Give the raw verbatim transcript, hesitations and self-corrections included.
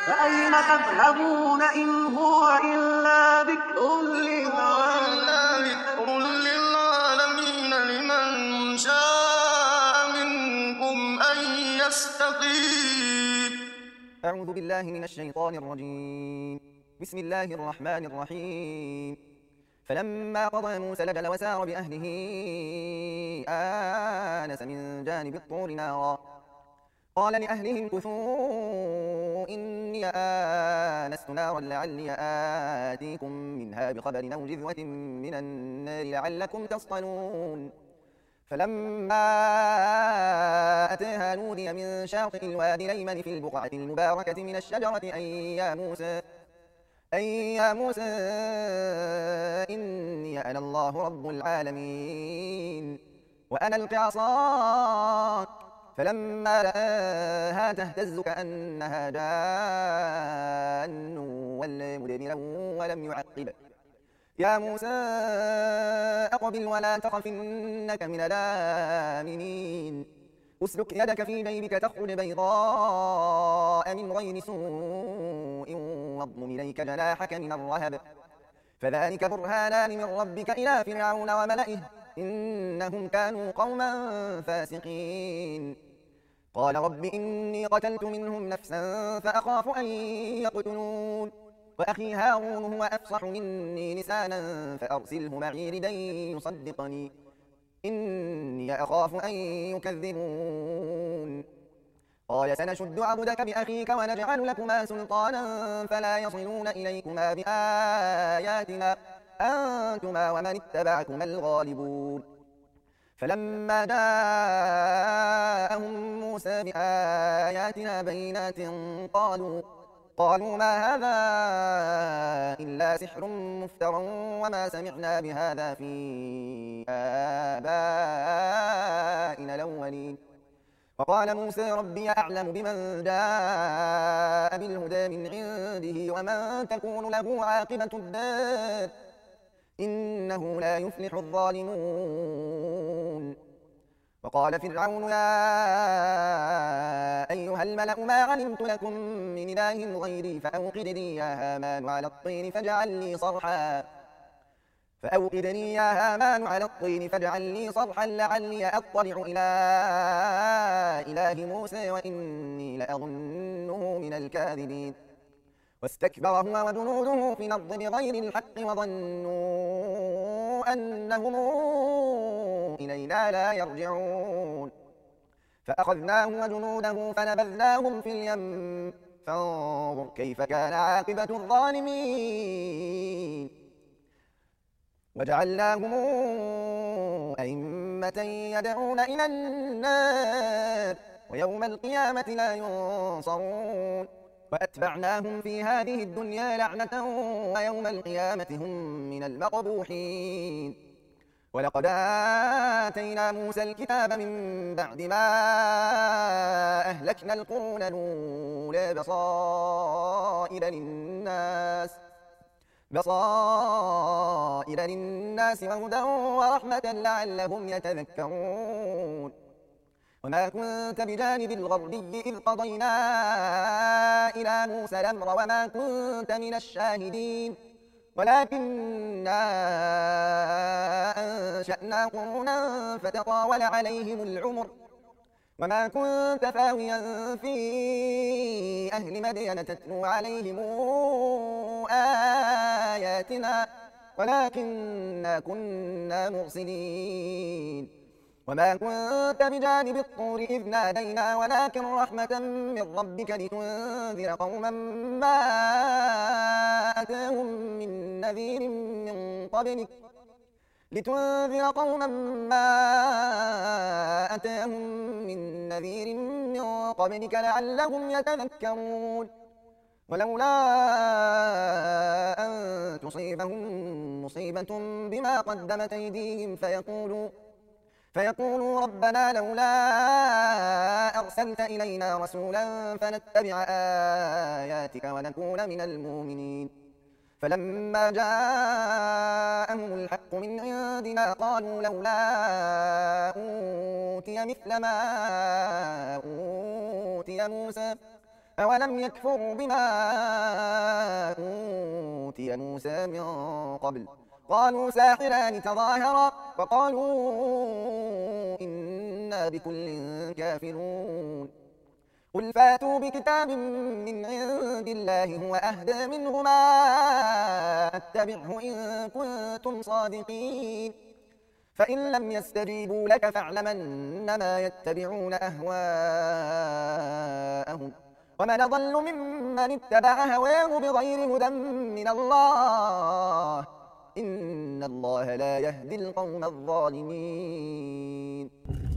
فأين تذهبون إن هو إلا ذكر للعالمين لمن شاء منكم أن يستقيم. أعوذ بالله من الشيطان الرجيم. بسم الله الرحمن الرحيم. فلما قضى موسى الأجل وسار بأهله آنس من جانب الطور نارا قال لأهلهم كثوا إني آنست نارا لعلي آتيكم منها بخبر أو جذوة من النار لعلكم تصطلون. فلما أتاها نودي من شاطئ الوادي الأيمن في البقعة المباركة من الشجرة أي يا موسى أي يا موسى إني أنا الله رب العالمين وأنا ألق عصاك. فلما رآها تهتز كأنها جان ولا مدبرا ولم يعقب يا موسى أقبل ولا تخف إنك من الآمنين. أسلك يدك في جيبك تخرج بيضاء من غير سوء واضم إليك جناحك من الرهب فذلك برهانان من ربك إلى فرعون وملئه إنهم كانوا قوما فاسقين. قال رب إني قتلت منهم نفسا فأخاف أن يقتلون وأخي هارون هو أفصح مني لسانا فأرسله معي ردا يصدقني إني أخاف أن يكذبون. قال سنشد عضدك بأخيك ونجعل لكما سلطانا فلا يصلون إليكما بآياتنا أنتما ومن اتبعكما الغالبون. فلما جاءهم موسى بآياتنا بينات قالوا قالوا ما هذا إلا سحر مفترى وما سمعنا بهذا في آبائنا الأولين. وقال موسى ربي أعلم بمن جاء بالهدى من عنده ومن تكون له عاقبة الدار إنه لا يفلح الظالمون. وقال فرعون يا أيها الملأ ما علمت لكم من إله غيري فأوقد لي يا هامان على الطين فاجعل لي صرحا فأوقد لي يا هامان على الطين فاجعل لي صرحا لعلي أطلع إلى إله موسى وإني لأظنه من الكاذبين. واستكبر هو وجنوده في الأرض بغير الحق وظنوا أنهم إلينا لا يرجعون فأخذناه وجنوده فنبذناهم في اليم فانظر كيف كان عاقبة الظالمين. وجعلناهم أئمة يدعون إلى النار ويوم القيامة لا ينصرون. وأتبعناهم في هذه الدنيا لعنة ويوم القيامة هم من المقبوحين. ولقد آتينا موسى الكتاب من بعد ما أهلكنا القرون الأولى بصائر للناس بصائر للناس وهدى ورحمة لعلهم يتذكرون. وما كنت بجانب الغربي إذ قضينا إلى موسى الأمر وما كنت من الشاهدين ولكننا أنشأنا قرونا فتطاول عليهم العمر وما كنت ثاويا في أهل مدين تتلو عليهم آياتنا ولكننا كنا مرسلين. وما كنت بجانب الطور إذ نادينا ولكن رحمة من ربك لتنذر قوما ما أتاهم من نذير من قبلك لتنذر قوما ما أتاهم من نذير من قبلك لعلهم يتذكرون. ولولا أن تصيبهم مصيبة بما قدمت أيديهم فيقولوا فيقولوا ربنا لولا أرسلت إلينا رسولا فنتبع آياتك ونكون من المؤمنين. فلما جاءهم الحق من عندنا قالوا لولا أوتي مثل ما أوتي موسى أولم يكفروا بما أوتي موسى من قبل قالوا ساحران تظاهرا وقالوا إنا بكل كافرون قل فاتوا بكتاب من عند الله هو أهدى منهما أتبعه إن كنتم صادقين فإن لم يستجيبوا لك فاعلم أنما يتبعون أهواءهم ومن أضل ممن اتبع هواه بغير هدى من الله إن الله لا يهدي القوم الظالمين.